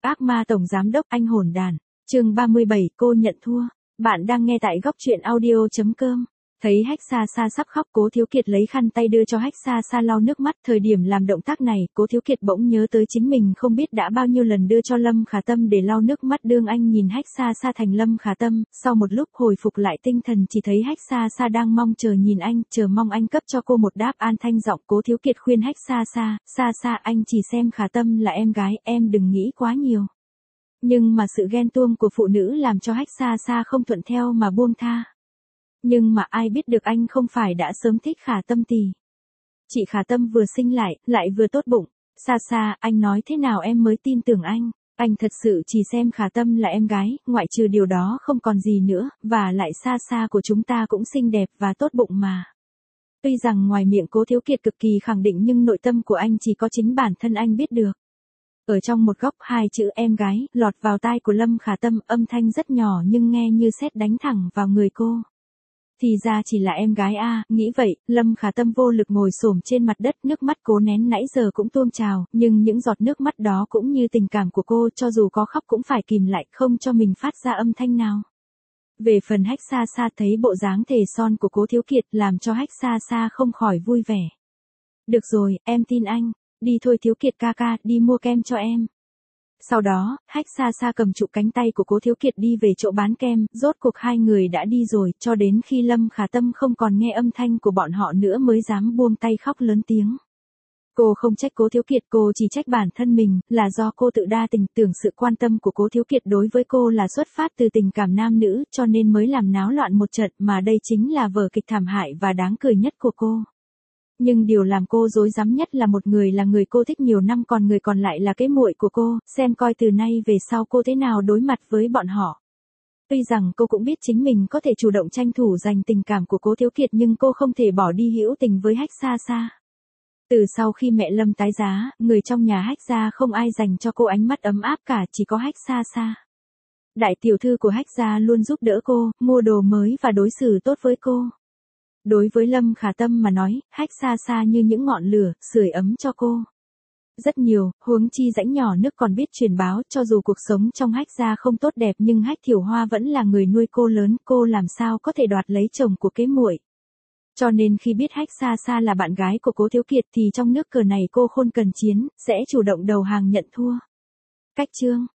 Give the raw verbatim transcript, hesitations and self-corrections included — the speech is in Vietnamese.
ác ma tổng giám đốc anh hồn đàn. Chương ba mươi bảy, cô nhận thua. Bạn đang nghe tại góc truyện audio chấm com. Thấy Hách Xa Xa sắp khóc, Cố Thiếu Kiệt lấy khăn tay đưa cho Hách Xa Xa lau nước mắt. Thời điểm làm động tác này, Cố Thiếu Kiệt bỗng nhớ tới chính mình không biết đã bao nhiêu lần đưa cho Lâm Khả Tâm để lau nước mắt. Đương anh nhìn Hách Xa Xa thành Lâm Khả Tâm, sau một lúc hồi phục lại tinh thần chỉ thấy Hách Xa Xa đang mong chờ nhìn anh, chờ mong anh cấp cho cô một đáp án. Thanh giọng Cố Thiếu Kiệt khuyên Hách Xa Xa, Xa Xa anh chỉ xem Khả Tâm là em gái, em đừng nghĩ quá nhiều. Nhưng mà sự ghen tuông của phụ nữ làm cho Hách Xa Xa không thuận theo mà buông tha. Nhưng mà ai biết được anh không phải đã sớm thích Khả Tâm tì. Chị Khả Tâm vừa sinh lại, lại vừa tốt bụng. Xa Xa, anh nói thế nào em mới tin tưởng anh. Anh thật sự chỉ xem Khả Tâm là em gái, ngoại trừ điều đó không còn gì nữa, và lại Xa Xa của chúng ta cũng xinh đẹp và tốt bụng mà. Tuy rằng ngoài miệng Cố Thiếu Kiệt cực kỳ khẳng định nhưng nội tâm của anh chỉ có chính bản thân anh biết được. Ở trong một góc, hai chữ em gái lọt vào tai của Lâm Khả Tâm, âm thanh rất nhỏ nhưng nghe như sét đánh thẳng vào người cô. Thì ra chỉ là em gái a, à, nghĩ vậy, Lâm Khả Tâm vô lực ngồi xổm trên mặt đất, nước mắt cố nén nãy giờ cũng tuôn trào, nhưng những giọt nước mắt đó cũng như tình cảm của cô, cho dù có khóc cũng phải kìm lại, không cho mình phát ra âm thanh nào. Về phần Hách Xa Xa thấy bộ dáng thề son của Cố Thiếu Kiệt làm cho Hách Xa Xa không khỏi vui vẻ. Được rồi, em tin anh, đi thôi Thiếu Kiệt ca ca, đi mua kem cho em. Sau đó, Hách Xa Xa cầm trụ cánh tay của Cố Thiếu Kiệt đi về chỗ bán kem, rốt cuộc hai người đã đi rồi, cho đến khi Lâm Khả Tâm không còn nghe âm thanh của bọn họ nữa mới dám buông tay khóc lớn tiếng. Cô không trách Cố Thiếu Kiệt, cô chỉ trách bản thân mình, là do cô tự đa tình, tưởng sự quan tâm của Cố Thiếu Kiệt đối với cô là xuất phát từ tình cảm nam nữ, cho nên mới làm náo loạn một trận, mà đây chính là vở kịch thảm hại và đáng cười nhất của cô. Nhưng điều làm cô rối rắm nhất là một người là người cô thích nhiều năm, còn người còn lại là cái muội của cô, xem coi từ nay về sau cô thế nào đối mặt với bọn họ. Tuy rằng cô cũng biết chính mình có thể chủ động tranh thủ giành tình cảm của Cố Thiếu Kiệt nhưng cô không thể bỏ đi hữu tình với Hách Xa Xa. Từ sau khi mẹ Lâm tái giá, người trong nhà Hách gia không ai dành cho cô ánh mắt ấm áp cả, chỉ có Hách Xa Xa. Đại tiểu thư của Hách gia luôn giúp đỡ cô, mua đồ mới và đối xử tốt với cô. Đối với Lâm Khả Tâm mà nói, Hách Xa Xa như những ngọn lửa, sưởi ấm cho cô. Rất nhiều, huống chi rãnh nhỏ nước còn biết truyền báo, cho dù cuộc sống trong Hách gia không tốt đẹp nhưng Hách Thiểu Hoa vẫn là người nuôi cô lớn, cô làm sao có thể đoạt lấy chồng của kế muội. Cho nên khi biết Hách Xa Xa là bạn gái của Cố Thiếu Kiệt thì trong nước cờ này cô khôn cần chiến, sẽ chủ động đầu hàng nhận thua. Cách chương